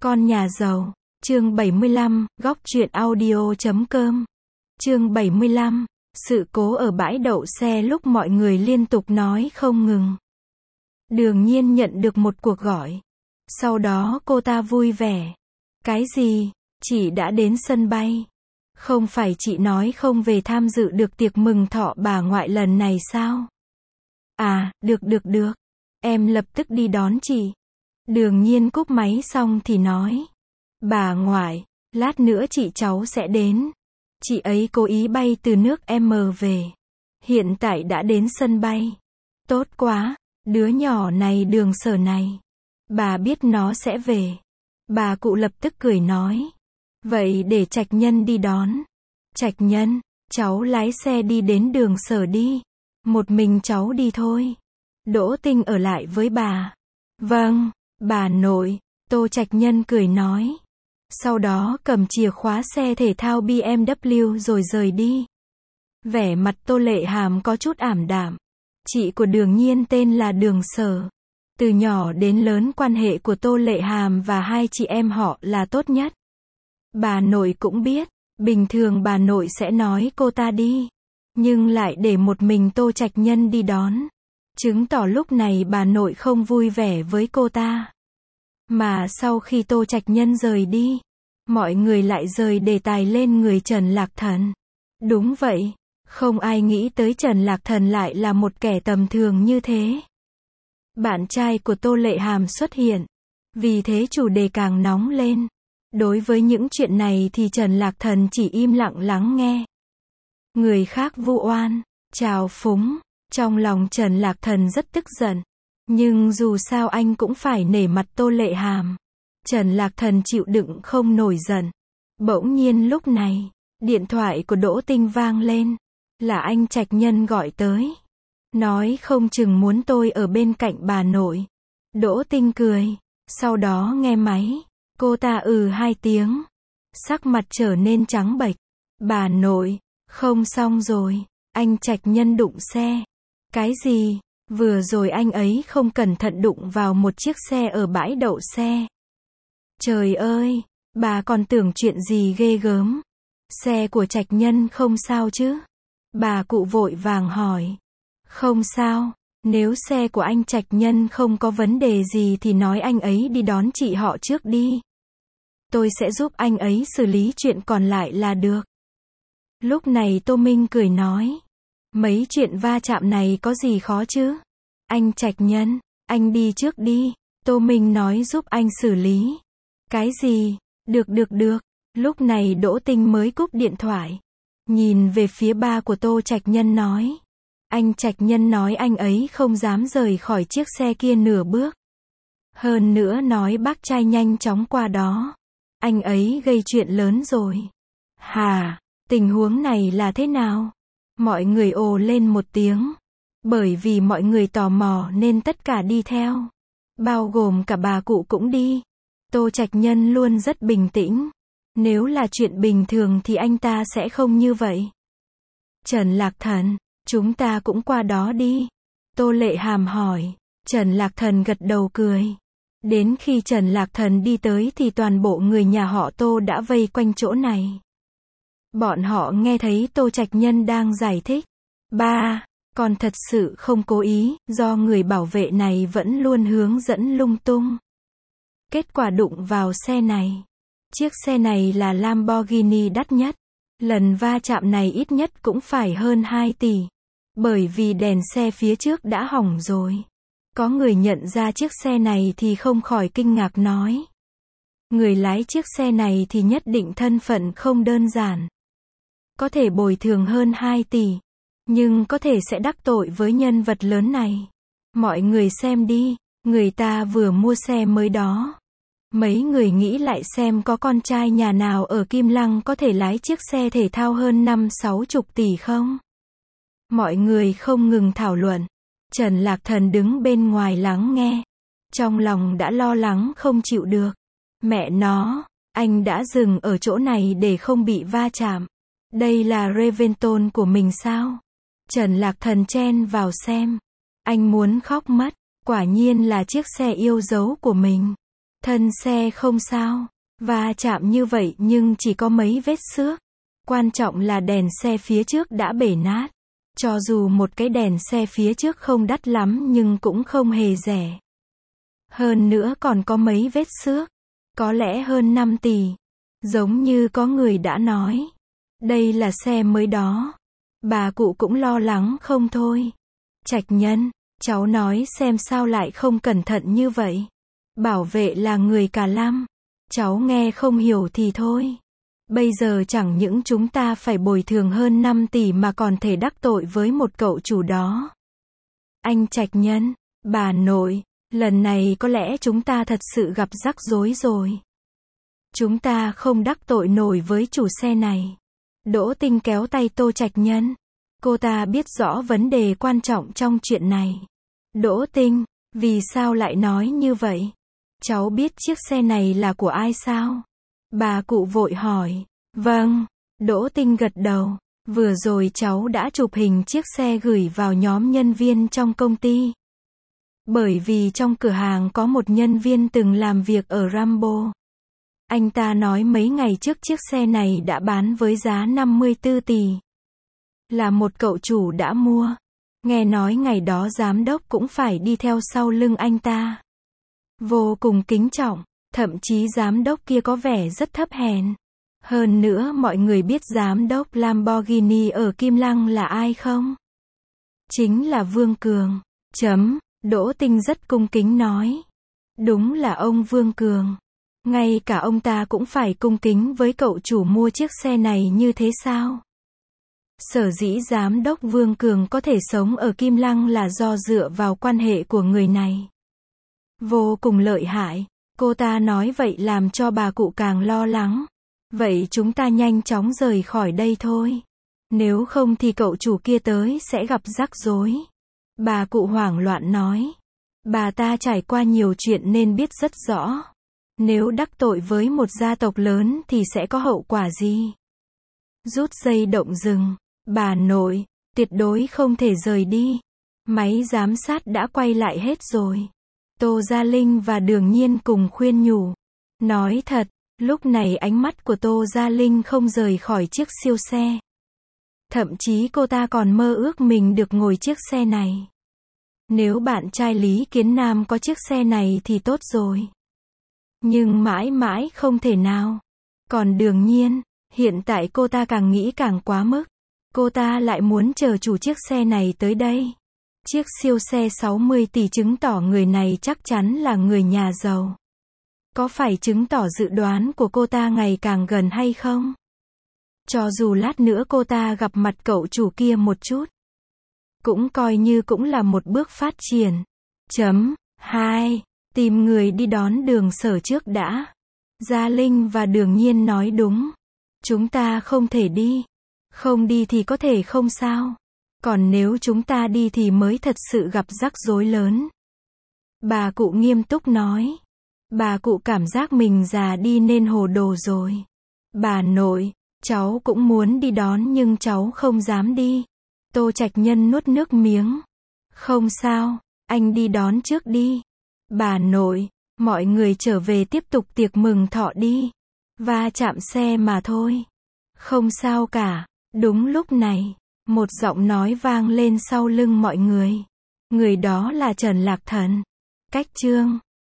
Con nhà giàu. Chương 75, góc truyện audio.com. Chương 75, sự cố ở bãi đậu xe lúc mọi người liên tục nói không ngừng. Đường Nhiên nhận được một cuộc gọi. Sau đó cô ta vui vẻ. Cái gì? Chị đã đến sân bay. Không phải chị nói không về tham dự được tiệc mừng thọ bà ngoại lần này sao? À, được. Em lập tức đi đón chị. Đường Nhiên cúp máy xong thì nói. Bà ngoại, lát nữa chị cháu sẽ đến. Chị ấy cố ý bay từ nước M về. Hiện tại đã đến sân bay. Tốt quá, đứa nhỏ này Đường Sở này. Bà biết nó sẽ về. Bà cụ lập tức cười nói. Vậy để Trạch Nhân đi đón. Trạch Nhân, cháu lái xe đi đến Đường Sở đi. Một mình cháu đi thôi. Đỗ Tinh ở lại với bà. Vâng, bà nội, Tô Trạch Nhân cười nói. Sau đó cầm chìa khóa xe thể thao BMW rồi rời đi. Vẻ mặt Tô Lệ Hàm có chút ảm đạm. Chị của Đường Nhiên tên là Đường Sở. Từ nhỏ đến lớn quan hệ của Tô Lệ Hàm và hai chị em họ là tốt nhất. Bà nội cũng biết, bình thường bà nội sẽ nói cô ta đi. Nhưng lại để một mình Tô Trạch Nhân đi đón. Chứng tỏ lúc này bà nội không vui vẻ với cô ta. Mà sau khi Tô Trạch Nhân rời đi, mọi người lại rời đề tài lên người Trần Lạc Thần. Đúng vậy, không ai nghĩ tới Trần Lạc Thần lại là một kẻ tầm thường như thế. Bạn trai của Tô Lệ Hàm xuất hiện. Vì thế chủ đề càng nóng lên. Đối với những chuyện này thì Trần Lạc Thần chỉ im lặng lắng nghe. Người khác vu oan, trào phúng. Trong lòng Trần Lạc Thần rất tức giận. Nhưng dù sao anh cũng phải nể mặt Tô Lệ Hàm. Trần Lạc Thần chịu đựng không nổi giận. Bỗng nhiên lúc này, điện thoại của Đỗ Tinh vang lên. Là anh Trạch Nhân gọi tới. Nói không chừng muốn tôi ở bên cạnh bà nội. Đỗ Tinh cười. Sau đó nghe máy. Cô ta hai tiếng. Sắc mặt trở nên trắng bệch. Bà nội, không xong rồi. Anh Trạch Nhân đụng xe. Cái gì? Vừa rồi anh ấy không cẩn thận đụng vào một chiếc xe ở bãi đậu xe. Trời ơi, bà còn tưởng chuyện gì ghê gớm. Xe của Trạch Nhân không sao chứ? Bà cụ vội vàng hỏi. Không sao, nếu xe của anh Trạch Nhân không có vấn đề gì thì nói anh ấy đi đón chị họ trước đi. Tôi sẽ giúp anh ấy xử lý chuyện còn lại là được. Lúc này Tô Minh cười nói. Mấy chuyện va chạm này có gì khó chứ? Anh Trạch Nhân, anh đi trước đi. Tô Minh nói giúp anh xử lý. Cái gì? Được. Lúc này Đỗ Tinh mới cúp điện thoại. Nhìn về phía ba của Tô Trạch Nhân nói. Anh Trạch Nhân nói anh ấy không dám rời khỏi chiếc xe kia nửa bước. Hơn nữa nói bác trai nhanh chóng qua đó. Anh ấy gây chuyện lớn rồi. Hà, tình huống này là thế nào? Mọi người ồ lên một tiếng. Bởi vì mọi người tò mò nên tất cả đi theo. Bao gồm cả bà cụ cũng đi. Tô Trạch Nhân luôn rất bình tĩnh. Nếu là chuyện bình thường thì anh ta sẽ không như vậy. Trần Lạc Thần, chúng ta cũng qua đó đi. Tô Lệ Hàm hỏi. Trần Lạc Thần gật đầu cười. Đến khi Trần Lạc Thần đi tới thì toàn bộ người nhà họ Tô đã vây quanh chỗ này. Bọn họ nghe thấy Tô Trạch Nhân đang giải thích. Ba, con thật sự không cố ý, do người bảo vệ này vẫn luôn hướng dẫn lung tung. Kết quả đụng vào xe này. Chiếc xe này là Lamborghini đắt nhất. Lần va chạm này ít nhất cũng phải hơn 2 tỷ. Bởi vì đèn xe phía trước đã hỏng rồi. Có người nhận ra chiếc xe này thì không khỏi kinh ngạc nói. Người lái chiếc xe này thì nhất định thân phận không đơn giản. Có thể bồi thường hơn 2 tỷ. Nhưng có thể sẽ đắc tội với nhân vật lớn này. Mọi người xem đi. Người ta vừa mua xe mới đó. Mấy người nghĩ lại xem có con trai nhà nào ở Kim Lăng có thể lái chiếc xe thể thao hơn 50-60 tỷ không? Mọi người không ngừng thảo luận. Trần Lạc Thần đứng bên ngoài lắng nghe. Trong lòng đã lo lắng không chịu được. Mẹ nó, anh đã dừng ở chỗ này để không bị va chạm. Đây là Reventon của mình sao? Trần Lạc Thần chen vào xem. Anh muốn khóc mất. Quả nhiên là chiếc xe yêu dấu của mình. Thân xe không sao. Va chạm như vậy nhưng chỉ có mấy vết xước. Quan trọng là đèn xe phía trước đã bể nát. Cho dù một cái đèn xe phía trước không đắt lắm nhưng cũng không hề rẻ. Hơn nữa còn có mấy vết xước. Có lẽ hơn 5 tỷ. Giống như có người đã nói. Đây là xe mới đó. Bà cụ cũng lo lắng không thôi. Trạch Nhân, cháu nói xem sao lại không cẩn thận như vậy. Bảo vệ là người cả lăm. Cháu nghe không hiểu thì thôi. Bây giờ chẳng những chúng ta phải bồi thường hơn 5 tỷ mà còn thể đắc tội với một cậu chủ đó. Anh Trạch Nhân, bà nội, lần này có lẽ chúng ta thật sự gặp rắc rối rồi. Chúng ta không đắc tội nổi với chủ xe này. Đỗ Tinh kéo tay Tô Trạch Nhân. Cô ta biết rõ vấn đề quan trọng trong chuyện này. Đỗ Tinh, vì sao lại nói như vậy? Cháu biết chiếc xe này là của ai sao? Bà cụ vội hỏi. Vâng, Đỗ Tinh gật đầu. Vừa rồi cháu đã chụp hình chiếc xe gửi vào nhóm nhân viên trong công ty. Bởi vì trong cửa hàng có một nhân viên từng làm việc ở Rambo. Anh ta nói mấy ngày trước chiếc xe này đã bán với giá 54 tỷ. Là một cậu chủ đã mua. Nghe nói ngày đó giám đốc cũng phải đi theo sau lưng anh ta. Vô cùng kính trọng, thậm chí giám đốc kia có vẻ rất thấp hèn. Hơn nữa mọi người biết giám đốc Lamborghini ở Kim Lăng là ai không? Chính là Vương Cường. Đỗ Tinh rất cung kính nói. Đúng là ông Vương Cường. Ngay cả ông ta cũng phải cung kính với cậu chủ mua chiếc xe này như thế sao? Sở dĩ giám đốc Vương Cường có thể sống ở Kim Lăng là do dựa vào quan hệ của người này. Vô cùng lợi hại. Cô ta nói vậy làm cho bà cụ càng lo lắng. Vậy chúng ta nhanh chóng rời khỏi đây thôi. Nếu không thì cậu chủ kia tới sẽ gặp rắc rối. Bà cụ hoảng loạn nói. Bà ta trải qua nhiều chuyện nên biết rất rõ. Nếu đắc tội với một gia tộc lớn thì sẽ có hậu quả gì? Rút dây động rừng. Bà nội, tuyệt đối không thể rời đi. Máy giám sát đã quay lại hết rồi. Tô Gia Linh và Đường Nhiên cùng khuyên nhủ. Nói thật, lúc này ánh mắt của Tô Gia Linh không rời khỏi chiếc siêu xe. Thậm chí cô ta còn mơ ước mình được ngồi chiếc xe này. Nếu bạn trai Lý Kiến Nam có chiếc xe này thì tốt rồi. Nhưng mãi mãi không thể nào. Còn Đường Nhiên, hiện tại cô ta càng nghĩ càng quá mức. Cô ta lại muốn chờ chủ chiếc xe này tới đây. Chiếc siêu xe 60 tỷ chứng tỏ người này chắc chắn là người nhà giàu. Có phải chứng tỏ dự đoán của cô ta ngày càng gần hay không? Cho dù lát nữa cô ta gặp mặt cậu chủ kia một chút. Cũng coi như cũng là một bước phát triển. 2. Tìm người đi đón Đường Sở trước đã. Gia Linh và Đường Nhiên nói đúng. Chúng ta không thể đi. Không đi thì có thể không sao. Còn nếu chúng ta đi thì mới thật sự gặp rắc rối lớn. Bà cụ nghiêm túc nói. Bà cụ cảm giác mình già đi nên hồ đồ rồi. Bà nội, cháu cũng muốn đi đón nhưng cháu không dám đi. Tô Trạch Nhân nuốt nước miếng. Không sao, anh đi đón trước đi. Bà nội, mọi người trở về tiếp tục tiệc mừng thọ đi. Va chạm xe mà thôi. Không sao cả. Đúng lúc này, một giọng nói vang lên sau lưng mọi người. Người đó là Trần Lạc Thần. Cách chương